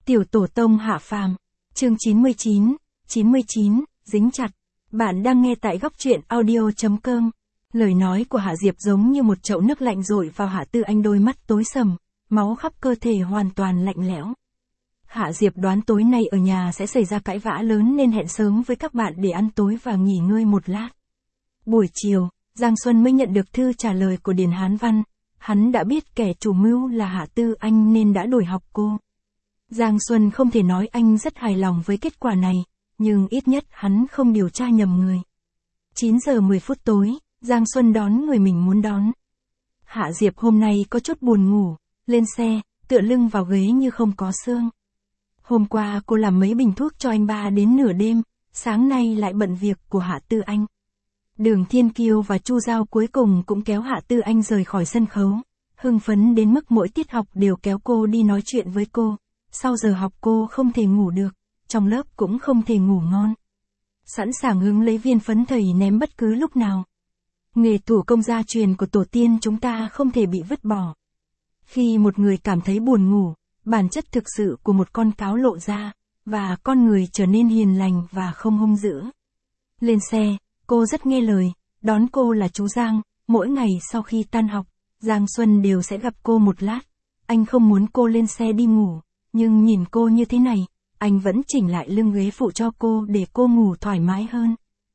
Tiểu tổ tông hạ phàm, chương 99, dính chặt. Bạn đang nghe tại góc truyện audio.com. Lời nói của Hạ Diệp giống như một chậu nước lạnh dội vào Hạ Tư Anh, đôi mắt tối sầm, máu khắp cơ thể hoàn toàn lạnh lẽo. Hạ Diệp đoán tối nay ở nhà sẽ xảy ra cãi vã lớn nên hẹn sớm với các bạn để ăn tối và nghỉ ngơi một lát. Buổi chiều, Giang Xuân mới nhận được thư trả lời của Điền Hán Văn. Hắn đã biết kẻ chủ mưu là Hạ Tư Anh nên đã đuổi học cô. Giang Xuân không thể nói anh rất hài lòng với kết quả này, nhưng ít nhất hắn không điều tra nhầm người. 9 giờ 10 phút tối, Giang Xuân đón người mình muốn đón. Hạ Diệp hôm nay có chút buồn ngủ, lên xe, tựa lưng vào ghế như không có xương. Hôm qua cô làm mấy bình thuốc cho anh ba đến nửa đêm, sáng nay lại bận việc của Hạ Tư Anh. Đường Thiên Kiêu và Chu Giao cuối cùng cũng kéo Hạ Tư Anh rời khỏi sân khấu, hưng phấn đến mức mỗi tiết học đều kéo cô đi nói chuyện với cô. Sau giờ học cô không thể ngủ được, trong lớp cũng không thể ngủ ngon. Sẵn sàng hứng lấy viên phấn thầy ném bất cứ lúc nào. Nghề thủ công gia truyền của tổ tiên chúng ta không thể bị vứt bỏ. Khi một người cảm thấy buồn ngủ, bản chất thực sự của một con cáo lộ ra, và con người trở nên hiền lành và không hung dữ. Lên xe, cô rất nghe lời, đón cô là chú Giang, mỗi ngày sau khi tan học, Giang Xuân đều sẽ gặp cô một lát. Anh không muốn cô lên xe đi ngủ, nhưng nhìn cô như thế này, anh vẫn chỉnh lại lưng ghế phụ cho cô để cô ngủ thoải mái hơn.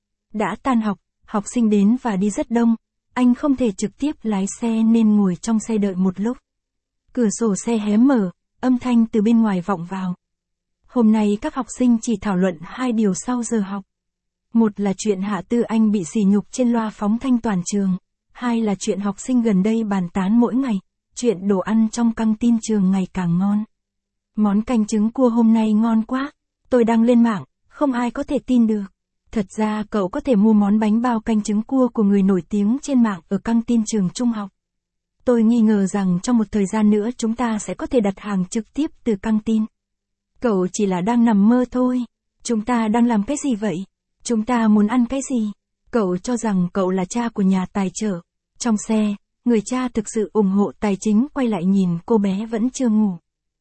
Đã tan học, học sinh đến và đi rất đông, anh không thể trực tiếp lái xe nên ngồi trong xe đợi một lúc. Cửa sổ xe hé mở, âm thanh từ bên ngoài vọng vào. Hôm nay các học sinh chỉ thảo luận hai điều sau giờ học. Một là chuyện Hạ Tư Anh bị sỉ nhục trên loa phóng thanh toàn trường. Hai là chuyện học sinh gần đây bàn tán mỗi ngày, chuyện đồ ăn trong căng tin trường ngày càng ngon. Món canh trứng cua hôm nay ngon quá, tôi đăng lên mạng, không ai có thể tin được. Thật ra cậu có thể mua món bánh bao canh trứng cua của người nổi tiếng trên mạng ở căng tin trường trung học. Tôi nghi ngờ rằng trong một thời gian nữa chúng ta sẽ có thể đặt hàng trực tiếp từ căng tin. Cậu chỉ là đang nằm mơ thôi. Chúng ta đang làm cái gì vậy? Chúng ta muốn ăn cái gì? Cậu cho rằng cậu là cha của nhà tài trợ. Trong xe, người cha thực sự ủng hộ tài chính quay lại nhìn cô bé vẫn chưa ngủ.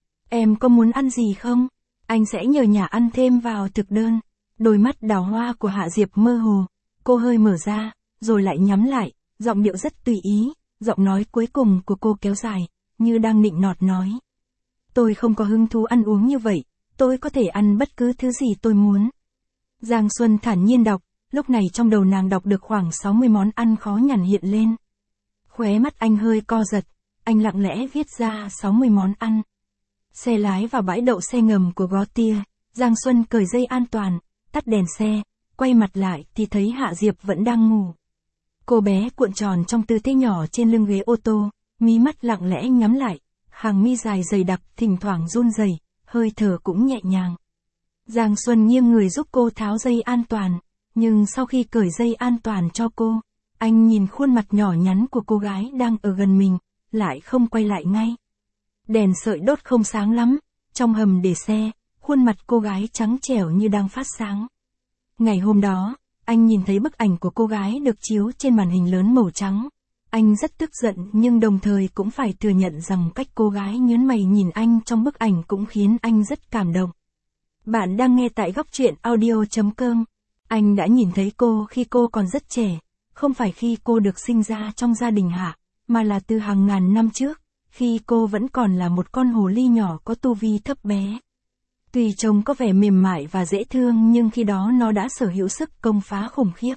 Em có muốn ăn gì không? Anh sẽ nhờ nhà ăn thêm vào thực đơn. Đôi mắt đào hoa của Hạ Diệp mơ hồ. Cô hơi mở ra, rồi lại nhắm lại, giọng điệu rất tùy ý. Giọng nói cuối cùng của cô kéo dài, như đang nịnh nọt nói. Tôi không có hứng thú ăn uống như vậy, tôi có thể ăn bất cứ thứ gì tôi muốn. Giang Xuân thản nhiên đọc, lúc này trong đầu nàng đọc được khoảng 60 món ăn khó nhằn hiện lên. Khóe mắt anh hơi co giật, anh lặng lẽ viết ra 60 món ăn. Xe lái vào bãi đậu xe ngầm của Gautier, Giang Xuân cởi dây an toàn, tắt đèn xe, quay mặt lại thì thấy Hạ Diệp vẫn đang ngủ. Cô bé cuộn tròn trong tư thế nhỏ trên lưng ghế ô tô, mí mắt lặng lẽ nhắm lại, hàng mi dài dày đặc thỉnh thoảng run rẩy, hơi thở cũng nhẹ nhàng. Giang Xuân nghiêng người giúp cô tháo dây an toàn, nhưng sau khi cởi dây an toàn cho cô, anh nhìn khuôn mặt nhỏ nhắn của cô gái đang ở gần mình, lại không quay lại ngay. Đèn sợi đốt không sáng lắm, trong hầm để xe, khuôn mặt cô gái trắng trẻo như đang phát sáng. Ngày hôm đó, anh nhìn thấy bức ảnh của cô gái được chiếu trên màn hình lớn màu trắng. Anh rất tức giận nhưng đồng thời cũng phải thừa nhận rằng cách cô gái nhướng mày nhìn anh trong bức ảnh cũng khiến anh rất cảm động. Bạn đang nghe tại góc truyện audio.com. Anh đã nhìn thấy cô khi cô còn rất trẻ, không phải khi cô được sinh ra trong gia đình Hạ, mà là từ hàng ngàn năm trước, khi cô vẫn còn là một con hồ ly nhỏ có tu vi thấp bé. Tuy trông có vẻ mềm mại và dễ thương nhưng khi đó nó đã sở hữu sức công phá khủng khiếp.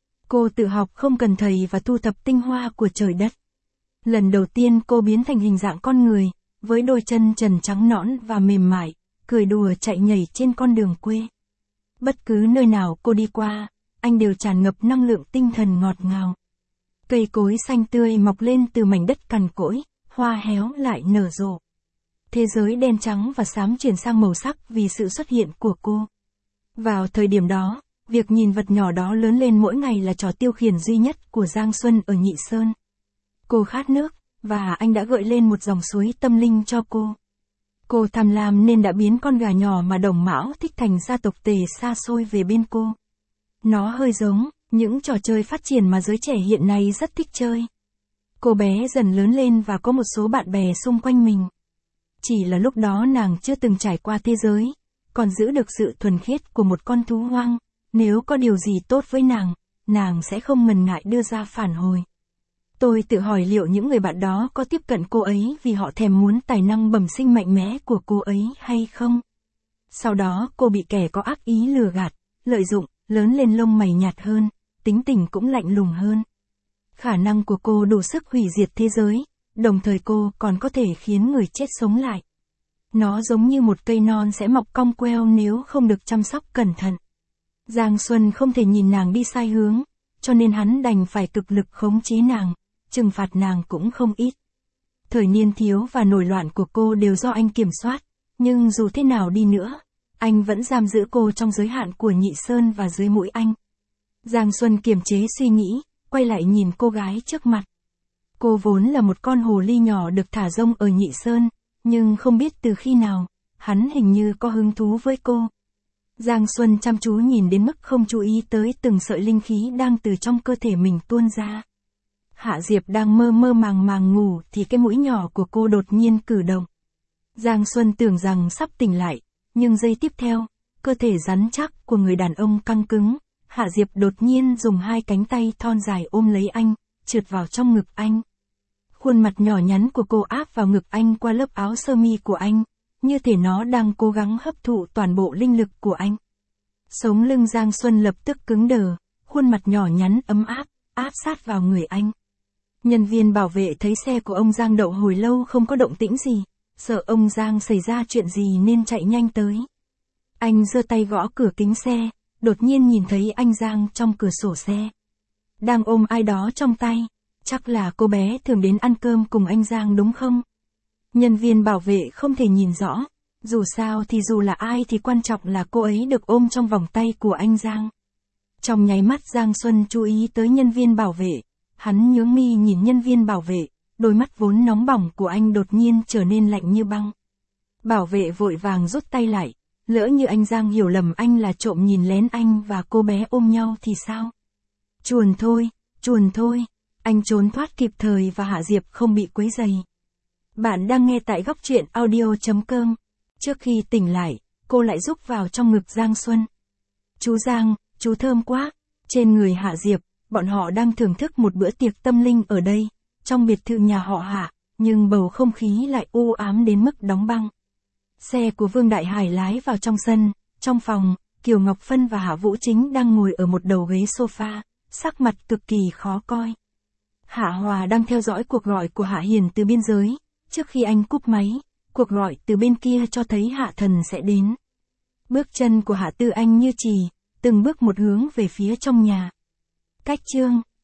Cô tự học không cần thầy và thu thập tinh hoa của trời đất. Lần đầu tiên cô biến thành hình dạng con người, với đôi chân trần trắng nõn và mềm mại, cười đùa chạy nhảy trên con đường quê. Bất cứ nơi nào cô đi qua, anh đều tràn ngập năng lượng tinh thần ngọt ngào. Cây cối xanh tươi mọc lên từ mảnh đất cằn cỗi, hoa héo lại nở rộ. Thế giới đen trắng và xám chuyển sang màu sắc vì sự xuất hiện của cô. Vào thời điểm đó, việc nhìn vật nhỏ đó lớn lên mỗi ngày là trò tiêu khiển duy nhất của Giang Xuân ở Nhị Sơn. Cô khát nước, và anh đã gợi lên một dòng suối tâm linh cho cô. Cô tham lam nên đã biến con gà nhỏ mà Đồng Mão thích thành gia tộc Tề xa xôi về bên cô. Nó hơi giống những trò chơi phát triển mà giới trẻ hiện nay rất thích chơi. Cô bé dần lớn lên và có một số bạn bè xung quanh mình. Chỉ là lúc đó nàng chưa từng trải qua thế giới, còn giữ được sự thuần khiết của một con thú hoang, nếu có điều gì tốt với nàng sẽ không ngần ngại đưa ra phản hồi. Tôi tự hỏi liệu những người bạn đó có tiếp cận cô ấy vì họ thèm muốn tài năng bẩm sinh mạnh mẽ của cô ấy hay không? Sau đó cô bị kẻ có ác ý lừa gạt, lợi dụng, lớn lên lông mày nhạt hơn, tính tình cũng lạnh lùng hơn. Khả năng của cô đủ sức hủy diệt thế giới, đồng thời cô còn có thể khiến người chết sống lại. Nó giống như một cây non sẽ mọc cong queo nếu không được chăm sóc cẩn thận. Giang Xuân không thể nhìn nàng đi sai hướng, cho nên hắn đành phải cực lực khống chế nàng, trừng phạt nàng cũng không ít. Thời niên thiếu và nổi loạn của cô đều do anh kiểm soát, nhưng dù thế nào đi nữa, anh vẫn giam giữ cô trong giới hạn của Nhị Sơn và dưới mũi anh. Giang Xuân kiềm chế suy nghĩ, quay lại nhìn cô gái trước mặt. Cô vốn là một con hồ ly nhỏ được thả rông ở Nhị Sơn, nhưng không biết từ khi nào, hắn hình như có hứng thú với cô. Giang Xuân chăm chú nhìn đến mức không chú ý tới từng sợi linh khí đang từ trong cơ thể mình tuôn ra. Hạ Diệp đang mơ mơ màng ngủ thì cái mũi nhỏ của cô đột nhiên cử động. Giang Xuân tưởng rằng sắp tỉnh lại, nhưng giây tiếp theo, cơ thể rắn chắc của người đàn ông căng cứng, Hạ Diệp đột nhiên dùng hai cánh tay thon dài ôm lấy anh, trượt vào trong ngực anh. Khuôn mặt nhỏ nhắn của cô áp vào ngực anh qua lớp áo sơ mi của anh, như thể nó đang cố gắng hấp thụ toàn bộ linh lực của anh. Sống lưng Giang Xuân lập tức cứng đờ, khuôn mặt nhỏ nhắn ấm áp sát vào người anh. Nhân viên bảo vệ thấy xe của ông Giang đậu hồi lâu không có động tĩnh gì, sợ ông Giang xảy ra chuyện gì nên chạy nhanh tới. Anh giơ tay gõ cửa kính xe, đột nhiên nhìn thấy anh Giang trong cửa sổ xe. Đang ôm ai đó trong tay, chắc là cô bé thường đến ăn cơm cùng anh Giang đúng không? Nhân viên bảo vệ không thể nhìn rõ, dù sao thì dù là ai thì quan trọng là cô ấy được ôm trong vòng tay của anh Giang. Trong nháy mắt Giang Xuân chú ý tới nhân viên bảo vệ, hắn nhướng mi nhìn nhân viên bảo vệ, đôi mắt vốn nóng bỏng của anh đột nhiên trở nên lạnh như băng. Bảo vệ vội vàng rút tay lại, lỡ như anh Giang hiểu lầm anh là trộm nhìn lén anh và cô bé ôm nhau thì sao? Chuồn thôi, anh trốn thoát kịp thời và Hạ Diệp không bị quấy rầy. Bạn đang nghe tại góc truyện audio.com. Trước khi tỉnh lại, cô lại rúc vào trong ngực Giang Xuân. Chú Giang, chú thơm quá. Trên người Hạ Diệp, bọn họ đang thưởng thức một bữa tiệc tâm linh ở đây, trong biệt thự nhà họ Hạ, nhưng bầu không khí lại u ám đến mức đóng băng. Xe của Vương Đại Hải lái vào trong sân, trong phòng, Kiều Ngọc Phân và Hạ Vũ Chính đang ngồi ở một đầu ghế sofa, sắc mặt cực kỳ khó coi. Hạ Hòa đang theo dõi cuộc gọi của Hạ Hiền từ biên giới, trước khi anh cúp máy, cuộc gọi từ bên kia cho thấy Hạ Thần sẽ đến. Bước chân của Hạ Tư Anh như chì, từng bước một hướng về phía trong nhà. Cách chương